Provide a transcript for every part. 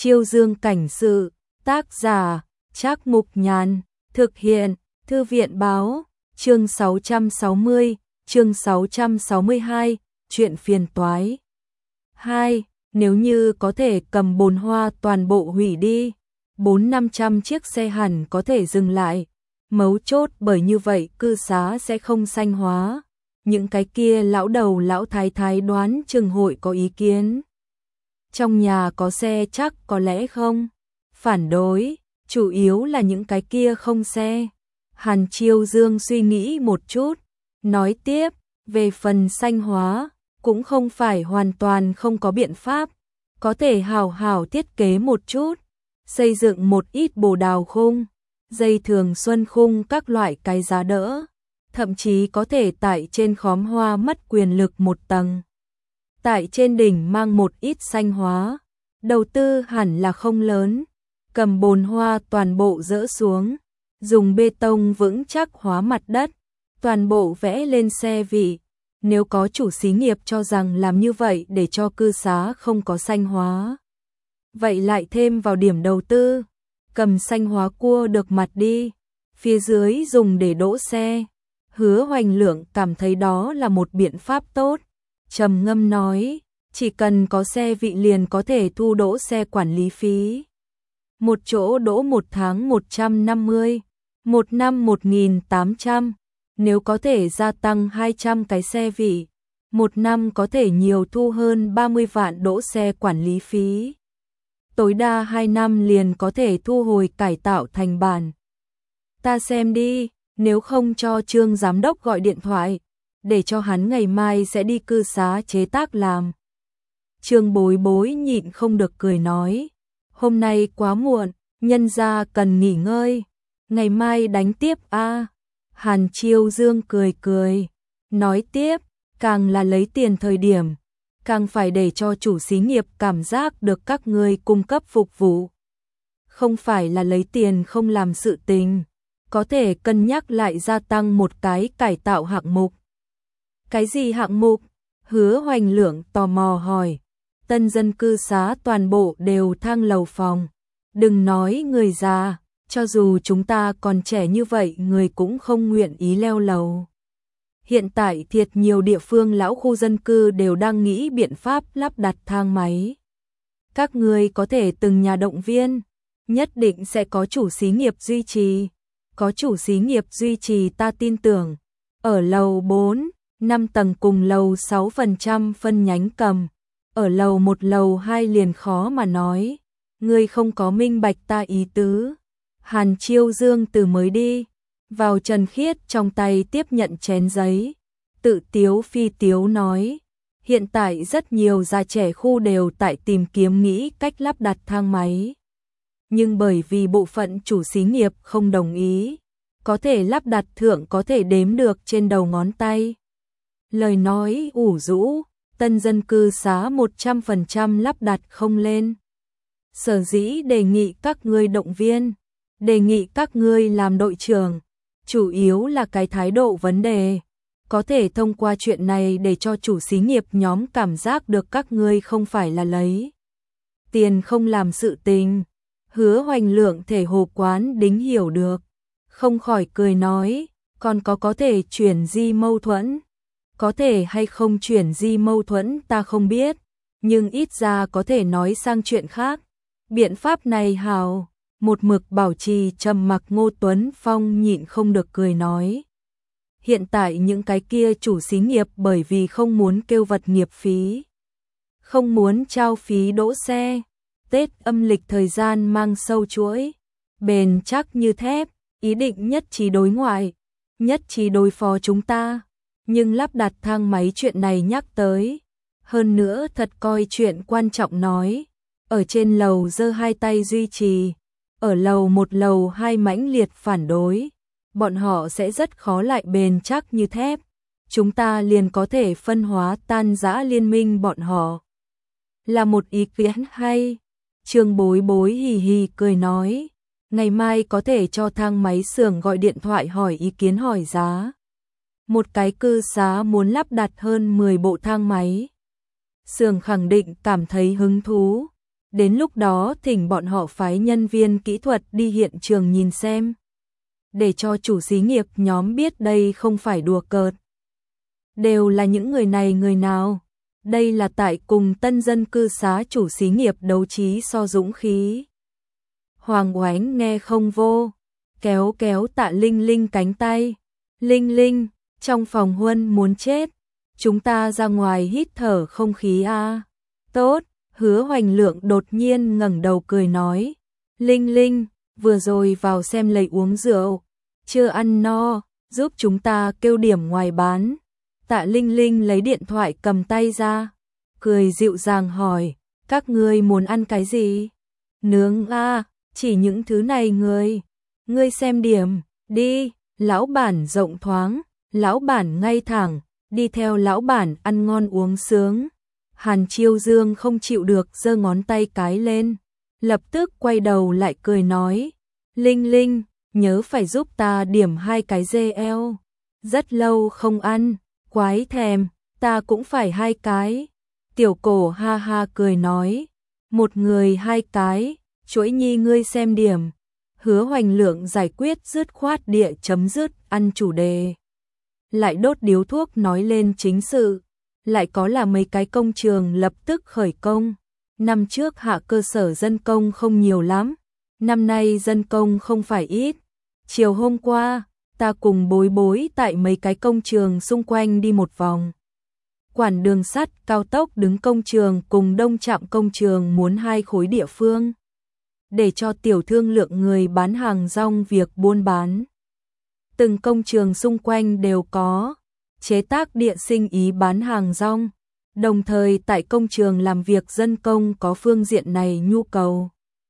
Chiêu Dương cảnh sự, tác giả, Trác Mục Nhàn, thực hiện, Thư viện báo, chương 660, chương 662, chuyện phiền toái. 2. Nếu như có thể cầm bồn hoa toàn bộ hủy đi, 400-500 chiếc xe hẳn có thể dừng lại. Mấu chốt bởi như vậy cư xá sẽ không xanh hóa. Những cái kia lão đầu lão thái thái đoán chừng hội có ý kiến. Trong nhà có xe chắc có lẽ không phản đối, chủ yếu là những cái kia không xe. Hàn Chiêu Dương suy nghĩ một chút, nói tiếp, về phần xanh hóa, cũng không phải hoàn toàn không có biện pháp, có thể hảo hảo thiết kế một chút, xây dựng một ít bồ đào khung, dây thường xuân khung các loại cái giá đỡ, thậm chí có thể tại trên khóm hoa mất quyền lực một tầng. Tại trên đỉnh mang một ít xanh hóa, đầu tư hẳn là không lớn, cầm bồn hoa toàn bộ dỡ xuống, dùng bê tông vững chắc hóa mặt đất, toàn bộ vẽ lên xe vị. Nếu có chủ xí nghiệp cho rằng làm như vậy để cho cư xá không có xanh hóa, vậy lại thêm vào điểm đầu tư, cầm xanh hóa cua được mặt đi, phía dưới dùng để đỗ xe. Hứa Hoành Lượng cảm thấy đó là một biện pháp tốt, trầm ngâm nói, chỉ cần có xe vị liền có thể thu đỗ xe quản lý phí. Một chỗ đỗ một tháng 150, một năm 1.800, nếu có thể gia tăng 200 cái xe vị, một năm có thể nhiều thu hơn 30 vạn đỗ xe quản lý phí. Tối đa 2 năm liền có thể thu hồi cải tạo thành bản. Ta xem đi, nếu không cho Trương giám đốc gọi điện thoại, để cho hắn ngày mai sẽ đi cư xá chế tác làm. Trương Bối Bối nhịn không được cười nói, hôm nay quá muộn, nhân gia cần nghỉ ngơi, ngày mai đánh tiếp a. Hàn Chiêu Dương cười cười, nói tiếp, càng là lấy tiền thời điểm, càng phải để cho chủ xí nghiệp cảm giác được các ngươi cung cấp phục vụ. Không phải là lấy tiền không làm sự tình, có thể cân nhắc lại gia tăng một cái cải tạo hạng mục. Cái gì hạng mục? Hứa Hoành Lượng tò mò hỏi. Tân dân cư xá toàn bộ đều thang lầu phòng. Đừng nói người già, cho dù chúng ta còn trẻ như vậy người cũng không nguyện ý leo lầu. Hiện tại thiệt nhiều địa phương lão khu dân cư đều đang nghĩ biện pháp lắp đặt thang máy. Các người có thể từng nhà động viên, nhất định sẽ có chủ xí nghiệp duy trì. Có chủ xí nghiệp duy trì ta tin tưởng. Ở lầu 4, 5 tầng cùng lầu 6% phân nhánh cầm. Ở lầu 1 lầu 2 liền khó mà nói. Ngươi không có minh bạch ta ý tứ. Hàn Chiêu Dương từ mới đi vào Trần Khiết trong tay tiếp nhận chén giấy, tự tiếu phi tiếu nói, hiện tại rất nhiều già trẻ khu đều tại tìm kiếm nghĩ cách lắp đặt thang máy. Nhưng bởi vì bộ phận chủ xí nghiệp không đồng ý, có thể lắp đặt thượng có thể đếm được trên đầu ngón tay. Lời nói ủ rũ, tân dân cư xá 100% lắp đặt không lên. Sở dĩ đề nghị các ngươi động viên, đề nghị các ngươi làm đội trưởng, chủ yếu là cái thái độ vấn đề. Có thể thông qua chuyện này để cho chủ xí nghiệp nhóm cảm giác được các ngươi không phải là lấy tiền không làm sự tình. Hứa Hoành Lượng thể hồ quán đính hiểu được, không khỏi cười nói, còn có thể chuyển di mâu thuẫn. Có thể hay không chuyển di mâu thuẫn ta không biết, nhưng ít ra có thể nói sang chuyện khác. Biện pháp này hào. Một mực bảo trì trầm mặc Ngô Tuấn Phong nhịn không được cười nói. Hiện tại những cái kia chủ xí nghiệp bởi vì không muốn kêu vật nghiệp phí, không muốn trao phí đỗ xe, Tết âm lịch thời gian mang sâu chuỗi, bền chắc như thép, ý định nhất trí đối ngoại, nhất trí đối phó chúng ta. Nhưng lắp đặt thang máy chuyện này nhắc tới, hơn nữa thật coi chuyện quan trọng nói, ở trên lầu giơ hai tay duy trì, ở lầu 1 lầu 2 mãnh liệt phản đối, bọn họ sẽ rất khó lại bền chắc như thép. Chúng ta liền có thể phân hóa tan rã liên minh bọn họ. Là một ý kiến hay. Trương Bối Bối hì hì cười nói, ngày mai có thể cho thang máy xưởng gọi điện thoại hỏi ý kiến hỏi giá. Một cái cư xá muốn lắp đặt hơn 10 bộ thang máy. Xưởng khẳng định cảm thấy hứng thú. Đến lúc đó thỉnh bọn họ phái nhân viên kỹ thuật đi hiện trường nhìn xem. Để cho chủ xí nghiệp nhóm biết đây không phải đùa cợt. Đều là những người này người nào? Đây là tại cùng tân dân cư xá chủ xí nghiệp đấu trí so dũng khí. Hoàng Oánh nghe không vô, kéo kéo Tạ Linh Linh cánh tay. Linh Linh, trong phòng Huân muốn chết, chúng ta ra ngoài hít thở không khí a. Tốt, Hứa Hoành Lượng đột nhiên ngẩng đầu cười nói. Linh Linh, vừa rồi vào xem lấy uống rượu, chưa ăn no, giúp chúng ta kêu điểm ngoài bán. Tạ Linh Linh lấy điện thoại cầm tay ra, cười dịu dàng hỏi, các ngươi muốn ăn cái gì? Nướng a, chỉ những thứ này ngươi xem điểm, đi, lão bản rộng thoáng, lão bản ngay thẳng, đi theo lão bản ăn ngon uống sướng. Hàn Chiêu Dương không chịu được giơ ngón tay cái lên, lập tức quay đầu lại cười nói, Linh Linh, nhớ phải giúp ta điểm 2 cái dê eo, rất lâu không ăn, quái thèm, ta cũng phải 2 cái. Tiểu Cổ ha ha cười nói, một người 2 cái, Chuỗi Nhi ngươi xem điểm. Hứa Hoành Lượng giải quyết dứt khoát địa chấm dứt ăn chủ đề. Lại đốt điếu thuốc nói lên chính sự, lại có là mấy cái công trường lập tức khởi công. Năm trước hạ cơ sở dân công không nhiều lắm, năm nay dân công không phải ít. Chiều hôm qua, ta cùng Bối Bối tại mấy cái công trường xung quanh đi một vòng. Quản đường sắt, cao tốc đứng công trường cùng đông trạm công trường muốn 2 khối địa phương. Để cho tiểu thương lượng người bán hàng rong việc buôn bán. Từng công trường xung quanh đều có chế tác địa sinh ý bán hàng rong, đồng thời tại công trường làm việc dân công có phương diện này nhu cầu.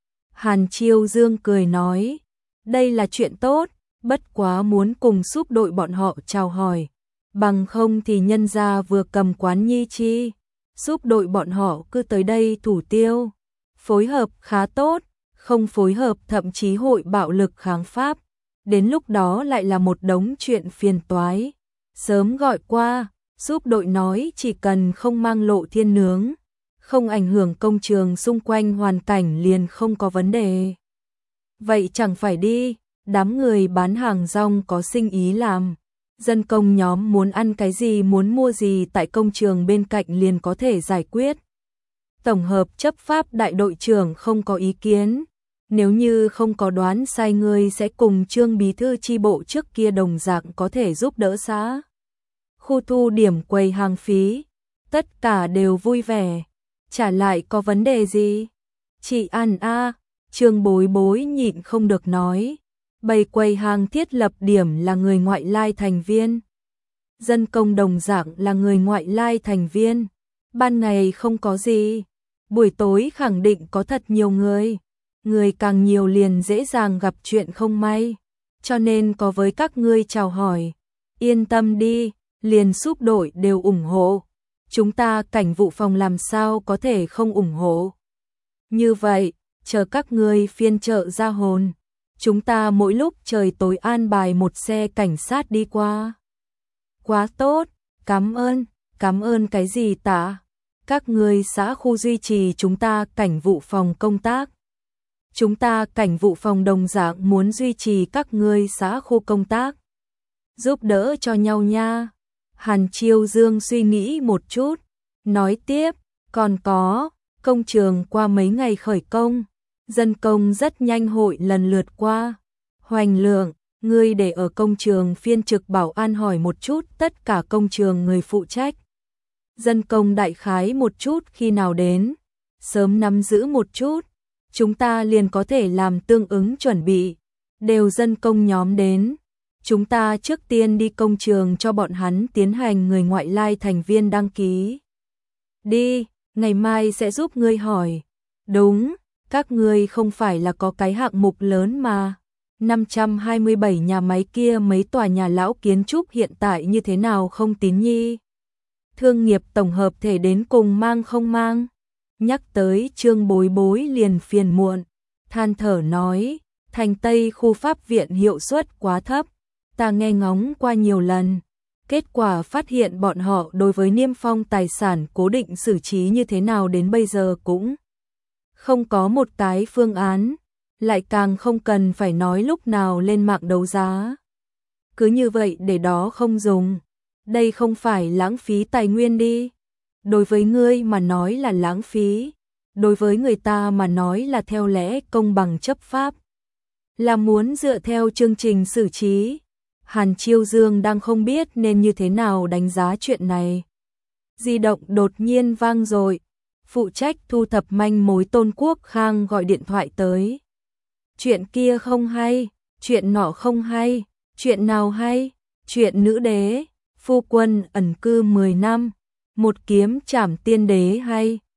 Hàn Chiêu Dương cười nói, đây là chuyện tốt, bất quá muốn cùng giúp đội bọn họ chào hỏi, bằng không thì nhân gia vừa cầm quán nhi chi, giúp đội bọn họ cứ tới đây thủ tiêu. Phối hợp khá tốt, không phối hợp thậm chí hội bạo lực kháng Pháp, đến lúc đó lại là một đống chuyện phiền toái. Sớm gọi qua, giúp đội nói chỉ cần không mang lộ thiên nướng, không ảnh hưởng công trường xung quanh hoàn cảnh liền không có vấn đề. Vậy chẳng phải đi, đám người bán hàng rong có sinh ý làm. Dân công nhóm muốn ăn cái gì muốn mua gì tại công trường bên cạnh liền có thể giải quyết. Tổng hợp chấp pháp đại đội trưởng không có ý kiến. Nếu như không có đoán sai ngươi sẽ cùng Trương bí thư chi bộ trước kia đồng dạng có thể giúp đỡ xã. Khu thu điểm quầy hàng phí, tất cả đều vui vẻ. Trả lại có vấn đề gì? Chị ăn a, Trương Bối Bối nhịn không được nói. Bày quầy hàng thiết lập điểm là người ngoại lai thành viên. Dân công đồng dạng là người ngoại lai thành viên. Ban ngày không có gì, buổi tối khẳng định có thật nhiều người. Người càng nhiều liền dễ dàng gặp chuyện không may, cho nên có với các ngươi chào hỏi. Yên tâm đi, liền giúp đội đều ủng hộ. Chúng ta cảnh vụ phòng làm sao có thể không ủng hộ. Như vậy, chờ các ngươi phiên chợ ra hồn, chúng ta mỗi lúc trời tối an bài một xe cảnh sát đi qua. Quá tốt, cảm ơn cái gì tạ? Các ngươi xã khu duy trì chúng ta cảnh vụ phòng công tác. Chúng ta cảnh vụ phòng đồng dạng muốn duy trì các ngươi xã khu công tác. Giúp đỡ cho nhau nha. Hàn Chiêu Dương suy nghĩ một chút, nói tiếp, còn có, công trường qua mấy ngày khởi công, dân công rất nhanh hội lần lượt qua. Hoành Lượng, ngươi để ở công trường phiên trực bảo an hỏi một chút tất cả công trường người phụ trách. Dân công đại khái một chút khi nào đến, sớm nắm giữ một chút. Chúng ta liền có thể làm tương ứng chuẩn bị, đều dân công nhóm đến. Chúng ta trước tiên đi công trường cho bọn hắn tiến hành người ngoại lai thành viên đăng ký. Đi, ngày mai sẽ giúp ngươi hỏi. Đúng, các ngươi không phải là có cái hạng mục lớn mà. 527 nhà máy kia mấy tòa nhà lão kiến trúc hiện tại như thế nào không tín nhi? Thương nghiệp tổng hợp thể đến cùng mang không mang? Nhắc tới Trương Bối Bối liền phiền muộn, than thở nói, thành Tây khu pháp viện hiệu suất quá thấp, ta nghe ngóng qua nhiều lần, kết quả phát hiện bọn họ đối với niêm phong tài sản cố định xử trí như thế nào đến bây giờ cũng không có một cái phương án, lại càng không cần phải nói lúc nào lên mạng đấu giá. Cứ như vậy để đó không dùng, đây không phải lãng phí tài nguyên đi. Đối với ngươi mà nói là lãng phí, đối với người ta mà nói là theo lẽ công bằng chấp pháp. Là muốn dựa theo chương trình xử trí. Hàn Chiêu Dương đang không biết nên như thế nào đánh giá chuyện này. Di động đột nhiên vang dội, phụ trách thu thập manh mối Tôn Quốc Khang gọi điện thoại tới. Chuyện kia không hay, chuyện nọ không hay, chuyện nào hay? Chuyện nữ đế, phu quân ẩn cư 10 năm, một kiếm trảm tiên đế hay?